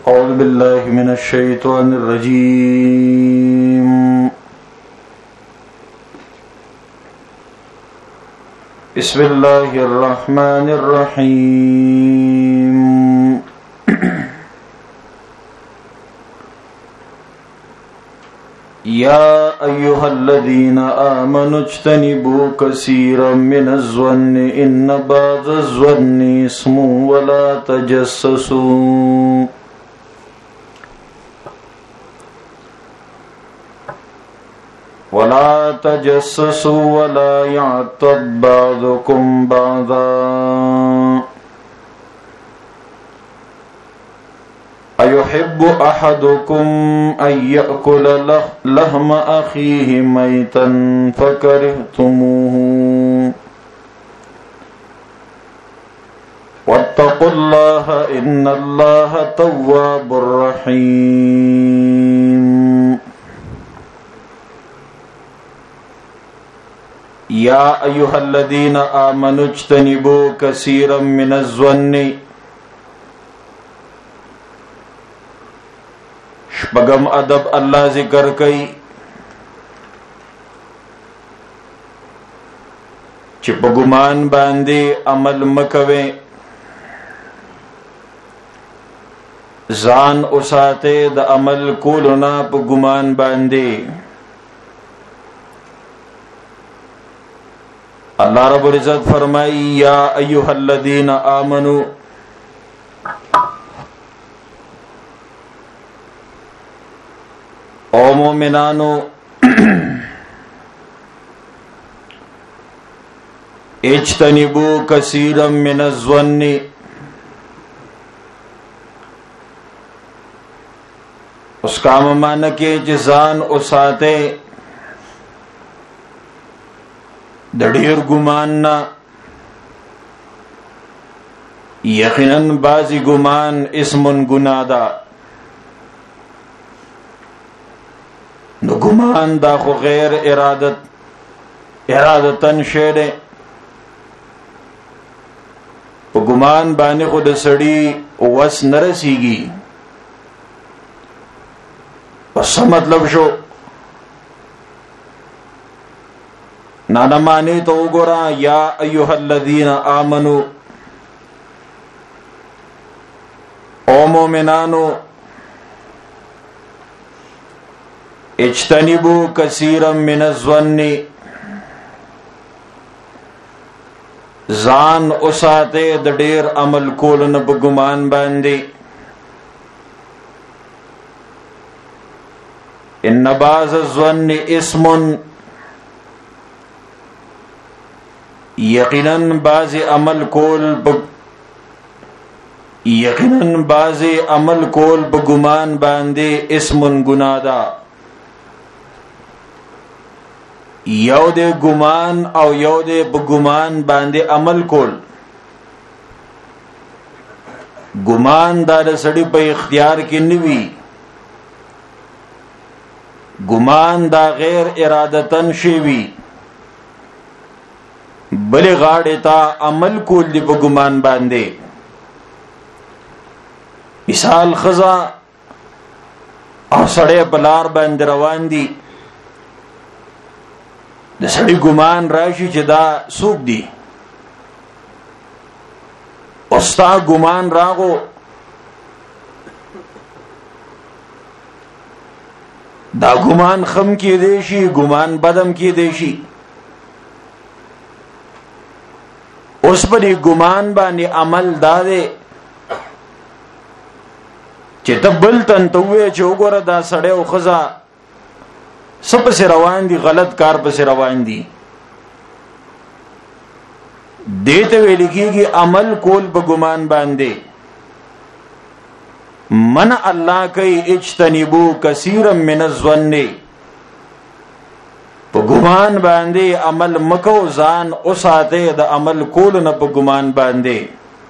أعوذ بالله من الشيطان الرجيم. بسم الله الرحمن الرحيم. يا أيها الذين آمنوا اجتنبوا كثيرا من الظن إن بعض الظن إثم ولا تجسسوا ولا يغتب بعضكم بعضا أيحب أحدكم أن يأكل لحم أخيه ميتا فكرهتموه واتقوا الله إن الله تواب رحيم. يا أيها الذين آمنوا اجتنبوا كثيرا من الظن. شپغم ادب الله ذکر کئی چې په ګمان باندې عمل مکوي، ځان اوساته د عمل کولو نه په ګمان باندې. اللہ رب العزت فرمائی یا ایها الذین آمنوا، او مومنانو اجتنبوا کثیرا من الظن، اس کام مانا کے جزان اساتے د ډیر ګمان نه. یقینا بعضی ګمان اسم گناه ده. نو ګمان دا خو غیر ارادتن شی دی. په ګمان باندې خو د سړي وس نه رسیږي. پس مطلب شو نانا مانی تو گورا یا ایوہ الذین آمنو، او مومنانو اجتنبو کثیرا من الظن، ځان اوساته د ډیر عمل کول نه په ګمان باندې. ان بعض الظن اسم، یقیناً بعضی عمل کول په ګمان باندې اسم گناہ ده. یو دے گمان او یو دے په ګمان باندې عمل کول. ګمان دا د سړي په اختیار کې نه وي. ګمان دا غیر ارادتن شی وي. بلی غاڑی تا عمل کول دی پا گمان باندے. مثال خزا او سڑے پلار باندې روان دی، د سړی گمان راشي چې دا سوق دی. استا گمان راغو دا گمان خم کی دیشی، گمان بدم کی دیشی. اس پر گمان باندې عمل دادے چې تبل تنتوې چې وګوره دا سړی او خزا سپ سے روان دي، غلط کار پس روان دي. دیته ویل کېږي عمل کول په ګمان باندې. من الله کوي اجتنبو کثیرا من الظن، په ګمان باندې عمل مکو، ځان اوساته د عمل کول نه په ګمان باندې.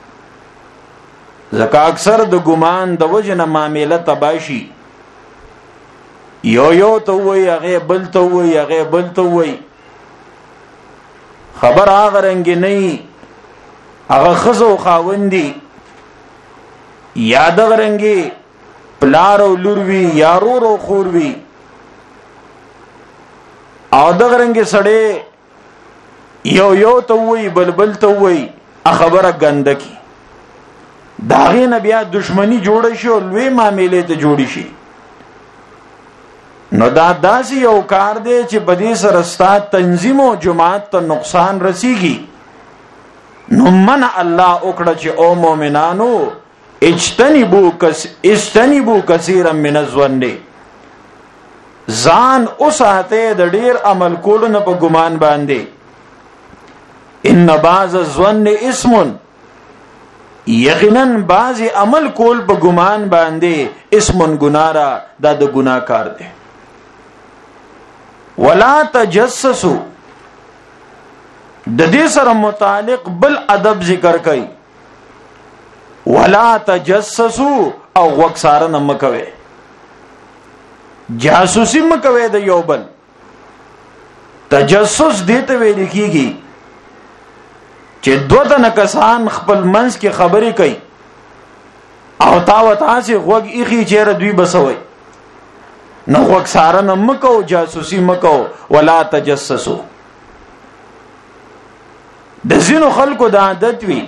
ځکه اکثر د ګمان د وجه نه معامله تباشي. یو ته وای هغه بل ته وای هغه بل ته وای. خبر هغه رنګ نه هغه خزو خاوندي یاد غرنګي پلار او لور وی یارور او خور وی او دغه رنګ سړی یو ته وای بلبل ته وای خبره ګنده کی داغه نبیا دشمنی جوړ شي او لوی معاملې ته جوړی شي نو دا داسې یو کار دی چې بدی سره ستا تنظیم او جماعت ته نقصان رسیږي نو من الله وکړه چې او مؤمنانو اجتنبوا کثیرا من الظن ځان اوساته د ډیر عمل کولو نه په ګمان باندې ان بعض الظن اسم یقینا بعض عمل کول په ګمان باندې اسم ګنارا دا د ګناه کار دی ولا تجسسوا د دې سره متعلق بل ادب ذکر کړي ولا تجسسوا او وقساره نه مکوي جاسوسی مکوي د یو بل تجسس دې ته ویل کیږي چې دوه تنه کسان خپل منځ کې خبرې کوي او تاسو غوږ ایخي چیرې دوی بسوي نو وقساره نه مکو جاسوسی مکو ولا تجسسوا د زینو خلکو د عادت وی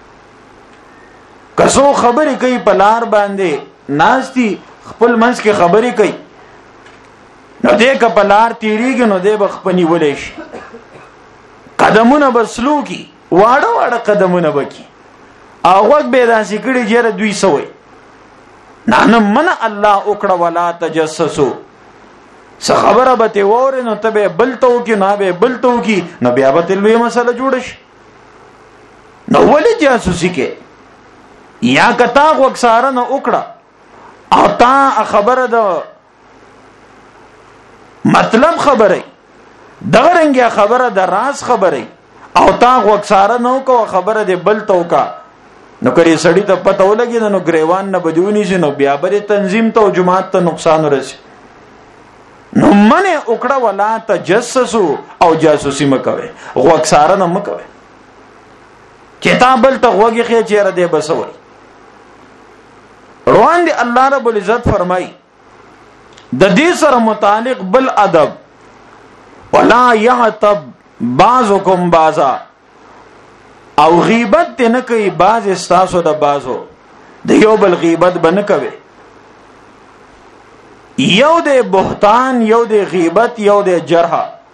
کسو خبرې کوي په لار باندې ناشتي خپل منځ کې خبرې کوي نو دې که په لار تیریږي نو دې بخپنی ولې شي قدمونه بسلو کی واړه قدمونه بکی هغه به داسې کړي چې دوی سوي نه من الله وکړه ولا تجسسو څه خبره به ته وره نو ته به بلتو کی نه به بلتو کی نو بیا به لوی مسله جوړ شي نو ولې جاسوسي کې یا کتا وکساره نه وکړه او تا خبره ده مطلب خبره دغه رنګه خبره د راز خبره او تا وکساره نه وکړه خبره ده بلتو کا نو کړي سړی ته پته ولګي نو گریوان نه بدونی شي نو بیا به تنظیم ته او جماعت ته نقصان ورسي نو منه وکړه ولا تجسسو او جاسوسي مکوي وکساره نه مکوي کتابل ته وګي خې چیرې ده بسوي روان دي الله رب العزت فرمای د دې سره متعلق بل ادب ولا يعتب بعضكم بعضا او غیبت نه کوي باز استاسو د بازو د یو بل غیبت بنه کوي یو د بهتان یو د غیبت یو د جرح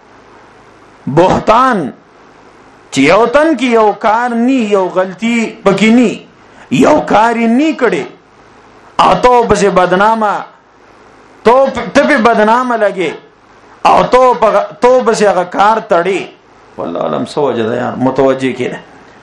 بهتان چې یو تن کې یو کار نی یو غلطی پکې نی یو کار نی کړي او تو بس بدنامه تو ته په بدنامه لګي او تو بس هغه کار تړي والله علم سوجه ده یار متوجي کړي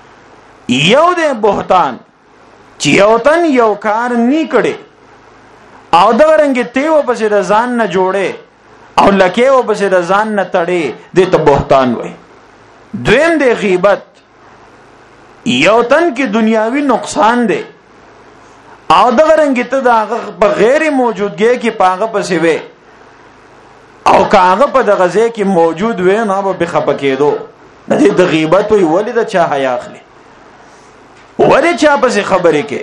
یو د بهتان چې یو تن یو کار نی کړي او دا رنګ ته و پس د ځان نه جوړه او لکه و پس د ځان نه تړي د ته بهتان وای دویم د غیبت یو تن کې دنیاوی نقصان دی او دا رنګ ته د بغیر موجودګي کې پاغه پسې وي او کاغه په د غزه کې موجود وي نه به خپکېدو د دې غیبت وی ولید چا حیا اخلي ولې چا پسې خبرې کې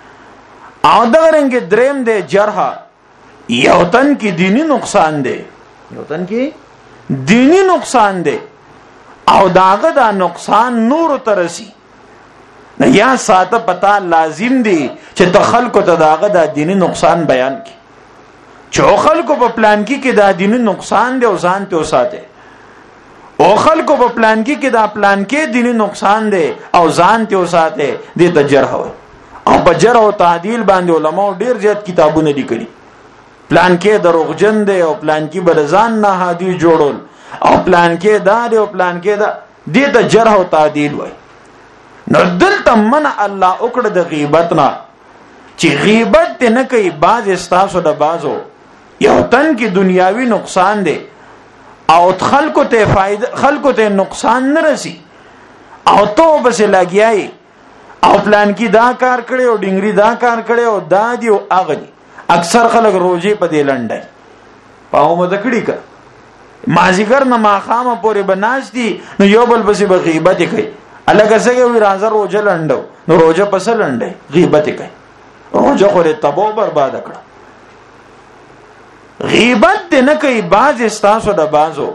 او دا رنګ دریم دی جرح یو تن کې دینی نقصان دی یو تن کې دینی نقصان دی او داغه دا نقصان نور ترسي نه یا ساته پتا لازم دی چې ته خلکو ته داغه دا دینی نقصان بیان کی چې خلکو په پلان کې دا دینی نقصان دی او ځان ته وساته او خلکو په پلان کې دا پلان کې دینی نقصان دی او ځان ته وساته دې ته جرح وي او په جرح او تعدیل باندې علماء ډیر زیات کتابونه لیکلي پلان کې دروغجن دی او پلان کې برزان نه هادي جوړول او پلان کې دا دی او پلان کې دا دې ته جرح او تعدیل وای نو دلته من الله وکړه د غیبت نه چې غیبت نه کوي باز استاسو د بازو یو تن کې دنیاوی نقصان دی او خلکو ته فائدہ خلکو ته نقصان نه رسی او تو بس لګیای او پلان کې دا کار کړي او ډنګري دا کار کړي او دا دی او هغه دی اکثر خلک روزي په دې لنډای پاو مده کړي کا مازیګر نه ماخامه پورې بناشتي نو یو بل بس به غیبت کوي الګه څنګه وی راځه روزه لنډو نو روزه پس لنډای غیبت کوي روزه خو له تبو برباد کړه غیبت دې نه کوي باز استاسو د بازو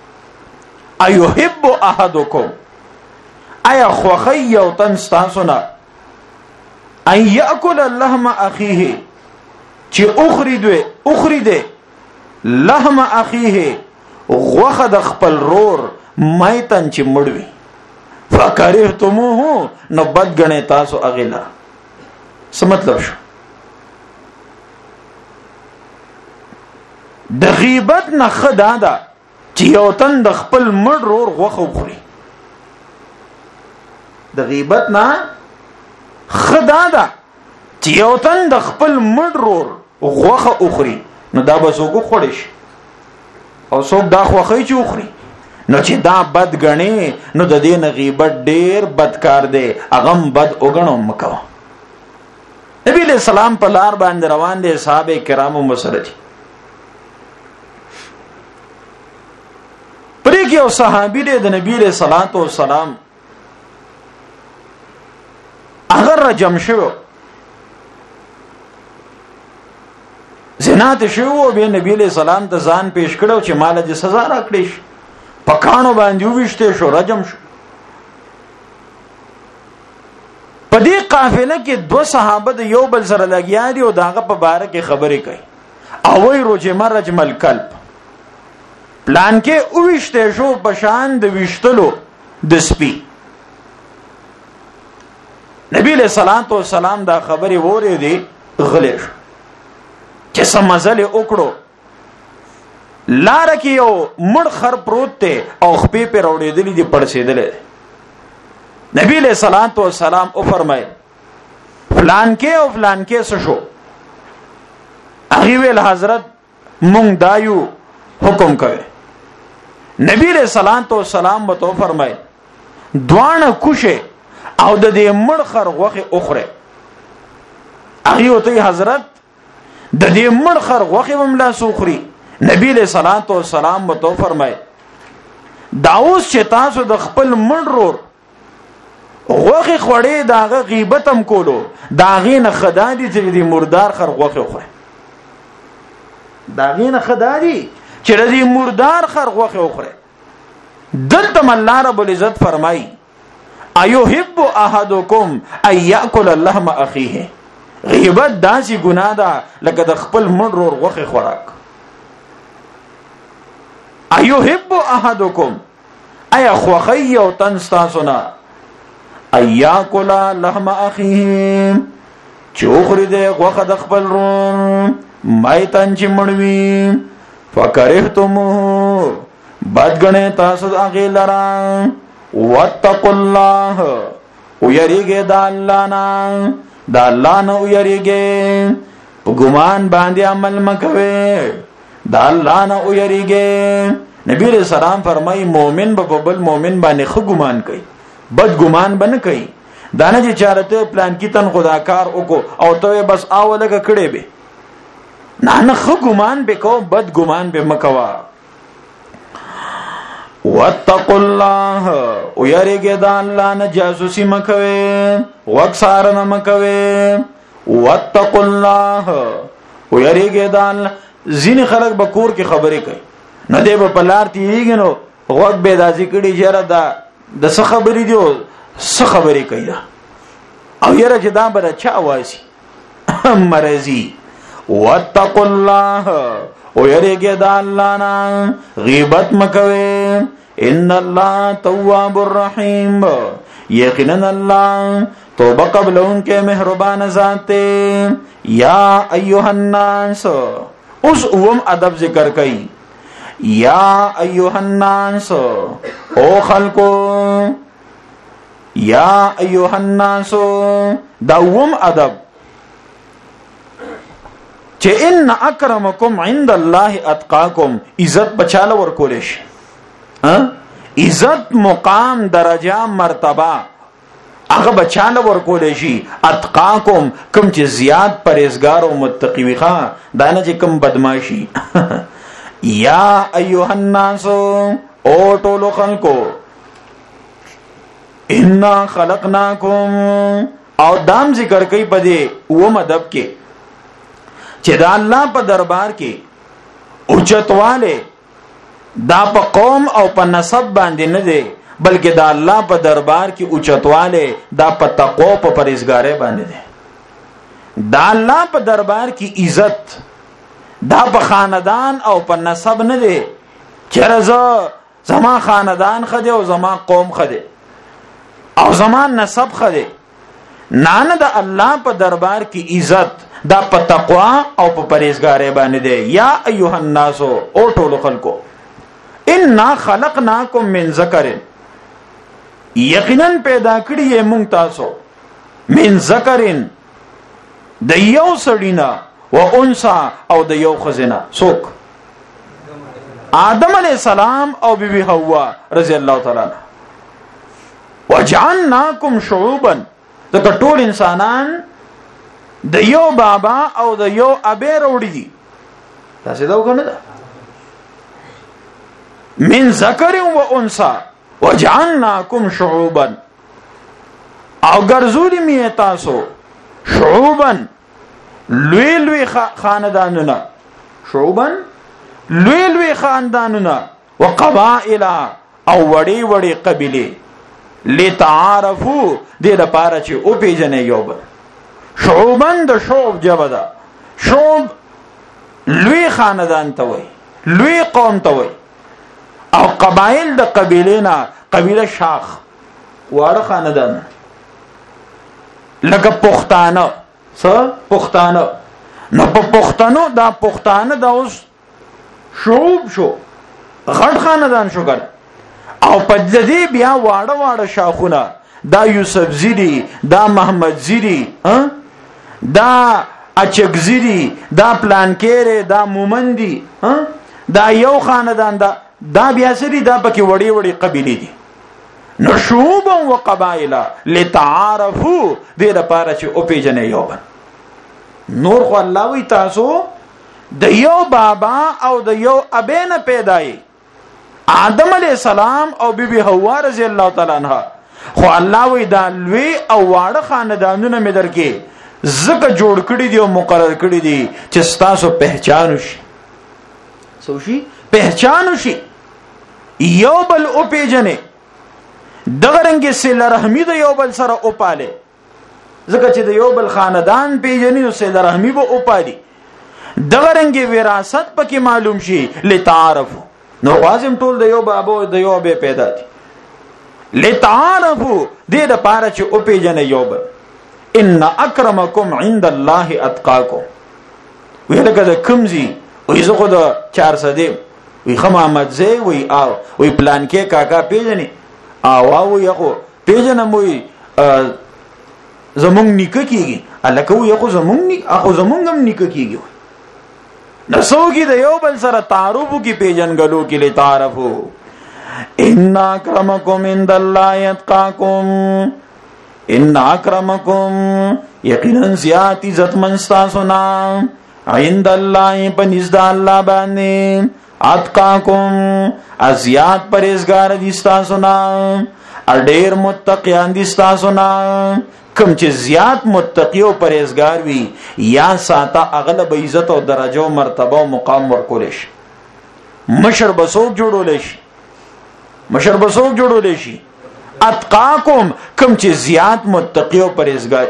ایحب احدکم ایا خوخی یو تن استاسو نه ان یاکل اللحم اخیه چې اخری دې لحم اخیه غوخه د خپل رور مایتن چې مړوي فکرهتموه نو بد غنه تاسو اغلا څه مطلب شو د غیبت نه خدا ده چې یو تن د خپل مړ رور غوخه وخوري د غیبت نه خدا ده چې یو تن د خپل مړ رور غوخه وخوري نو دا به څوک خوړي شي او څوک دا خوخه چې وخوري نو چې دا بد غني نو د دې نه غیبت ډیر بدکار دی اغم بد وګڼو مکو نبی له سلام په لار باندې روان دي صحابه کرامو مسره دي پرې کې او صحابي دي د نبی له صلوات و سلام اگر رجم شو زنات شو به نبی له سلام ته ځان پیش کړو چې مال دې سزا راکړي پکانو باندې وشته شو رجم شو په دې قافله کې دو صحابه د یو بل سره لګیا دي او داغه په باره کې خبرې کوي او وی روجه مرجم القلب پلان کې وشته شو بشان د وشتلو د سپی نبی له صلوات و سلام دا خبرې وره دي غلې شو چې سمزل وکړو لار کې یو مړ خر پروت ته او خپې په روړېدلې دي پړسېدلې نبی له صلوات و سلام او فرمایي فلان کې او فلان کې څه شو هغه ویل حضرت مونږ دایو حکم کوي نبی له صلوات و سلام وته فرمایي دوانه کوشه او د دې مړ خر غوخه اخره هغه وته حضرت د دې مړ خر غوخه مملا سوخري نبی له صلوات و سلام وته فرمای داوس چې تاسو د خپل مړرور غوخه خوړې داغه غیبت هم کولو داغه نه خدا دي چې دې مردار خر غوخه خوړ داغه نه خدا دي چې دې مردار خر غوخه خوړ دلته الله رب العزت فرمای ایحب احدکم ان یاکل اللحم اخیه غیبت داسي ګناه ده لکه د خپل مړرور غوخه خوراک ایحب احدکم ایا خوخی او تنستاسنا ایاکل لحم اخیه چوخری دے غوخه د خپل رون مایتان چې مړوي فکرهتموه بدګنه تاسو هغه لرا واتقوا الله او یریګه د الله نه د الله نه او یریګه په ګمان باندې عمل مکوي د الله نه او یریګه نبی رسول الله فرمای مؤمن به بل مؤمن باندې خو ګمان کوي بد ګمان بنه کوي دانه چې چارته پلان کی تن خداکار وکړو او ته بس اوله کړي به نه خو ګمان به کو بد ګمان به مکوا واتقوا الله او یریګه د الله نه جاسوسي مکوي وکسار نه مکوي واتقوا الله او یریګه د الله زین خلق بکور کی خبرې کوي نه دی په پلار تیږي نو غوږ به دازي کړي جره دا د څه خبرې دی څه خبرې کوي او یره چې دا بل چا واسي مرزي واتقوا الله او یریګه د الله نه غیبت مکوي ان الله تواب الرحیم یقینا الله توبه قبل ان کے مہربان ذات یا ایها الناس اس اوم ادب ذکر کئی یا ایها الناس او خلقو یا ایها الناس دا اوم ادب چې ان اکرمکم عند الله اتقاکم عزت بچاله ورکولش عزت مقام درجه مرتبه هغه بچاله ورکول شي اتقاکم کوم چې زیات پرهیزګار او متقی وي ښا دانه چې کوم بدمعشي یا ایها الناس او ټول خلکو ان خلقناکم او دام ذکر کوي په دې و مدب کې چې دا الله په دربار کې اوچتواله دا په قوم او په نسب باندې نه دی، بلکې دا الله په دربار کې اوچتواله دا په تقوا په پرهیزګاری باندې دی. دا الله په دربار کې عزت دا په خاندان او په نسب نه دی چې رضا زما خاندان خده او زما قوم خده او زما نسب خده. نه د الله په دربار کې عزت دا په تقوا او په پرهیزګاری باندې دی. یا ایها الناس او ټول خلکو انا خلقناکم من ذکر، یقینا پیدا کړی یې مونږ تاسو من ذکرن د یو سړینا و انثى او د یو خزینه. څوک؟ آدم علیہ السلام او بی بی حوا رضی الله تعالی عنها. وجعلناکم شعوبا، ځکه ټول انسانان د یو بابا او د یو ابي وروړي دي. تاسو دا وګڼه من ذکر و انثى وجعلناکم شعوبا، او ګرځولي می تاسو شعوبا لوی لوی خاندانونه، شعوبا لوی لوی خاندانونه، وقبائل او وړي وړي قبيله، لتعارفوا دې لپاره چې او پیژنې یو بل. شعوبا د شعوب جبه ده، شعوب لوی خاندان ته وای، لوی قوم ته وای، او قبایل د قبیله نه، قبیله شاخ واړه خاندان لکه پښتانه. څه پښتانه؟ نو په پښتنو دا پښتانه دا اوس شعوب شو، غټ خاندان شو ګر. او په دې بیا واړه واړه شاخونه، دا یوسف زیری، دا محمد زیری، دا اچک زیری، دا پلانکیره، دا مومندی، دا یو خاندان دا بیا سری دا پکې وړي وړي قبیله دي. نو شعوب و قبائل لتعارفوا دې لپاره چې او پیژنې یو بل. نور خو الله وی تاسو د یو بابا او د یو ابي نه پیدای، آدم علیہ السلام او بی بی حوا رضی الله تعالی عنها. خو الله وی دا لوی او واړه خاندانونه مې درکې زکه جوړ کړی دی او مقرر کړی دی چې تاسو پہچان وشي. سوشي پہچان وشي، یو بل او پیژنې، دغه رنګ صله رحمی د یو بل سره او پاله. ځکه چې د یو بل خاندان پیژنې نو صله رحمی به او پالي. دغه رنګ وراثت پکې معلوم شي، لتعارفوا. نو لازم ټول د یو بابا او د یو ابي پیدا دي. لتعارفوا دې د پاره چې او پیژنې یو بل. ان اکرمکم عند الله اتقاکم. ویلکه د کمزي وې زه خو د 400 وی محمد زی وی او وی پلان کې کاکا پیژنې او یو پیژنم وی زمونږ نیکه کیږي الکه یو خو زمونږ اخو زمونږ هم نیکه کیږي. نسو کی د یو بل سره تعارف کی پیژنګلو کې لې تعارفو. ان اکرمکم عند الله اتقاکم، ان اکرمکم یقینا زیات عزت من تاسو نه، عند الله پنځ د الله باندې، اتقاکم ازیات پرهیزګار دي تاسو نه، اډیر متقیان دي تاسو نه. کوم چې زیات متقی او پرهیزګار وي یا ساته اغلب عزت او درجه او مرتبه او مقام ورکول شي. مشر بسوک جوړول شي، مشر بسوک جوړول شي. اتقاکم کوم چې زیات متقی او پرهیزګار،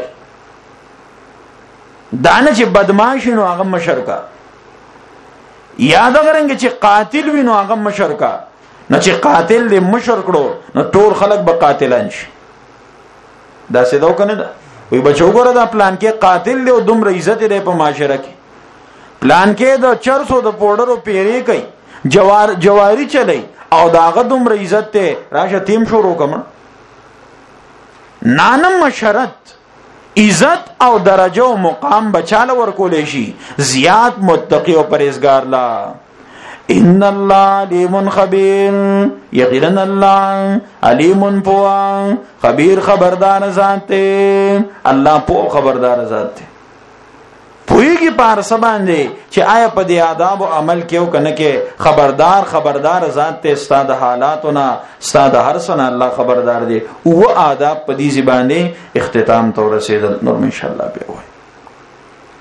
دانه چې بدمعاش نو هغه مشر کا، یاد غرنګ چې قاتل وینو هغه مشر کا. نه چې قاتل دې مشر کړو نو ټول خلک به قاتلان شي. دا څه دا کنه دا وی بچو ګره دا پلان کې قاتل دی او دومره عزت لري په معاشره کې. پلان کې د 400 د پوډرو پیری کوي، جواری چلی او داغه دومره عزت ته راشه تیم شروع کوم. نانم مشرت عزت او درجه او مقام بچاله ورکول شي زیات متقی او پرهیزګار لا. ان الله علیم خبیر، یقینا الله علیم پوا خبیر خبردار ذات ته. الله پو خبردار ذات ته پویږي پار سباندې چې آیا په دې آداب او عمل کې او کنه کې خبردار ذات ته. استاد حالاتونه استاد هر سنه الله خبردار دی. او آداب په دې باندې اختتام تور رسیدل. نور ان شاء الله به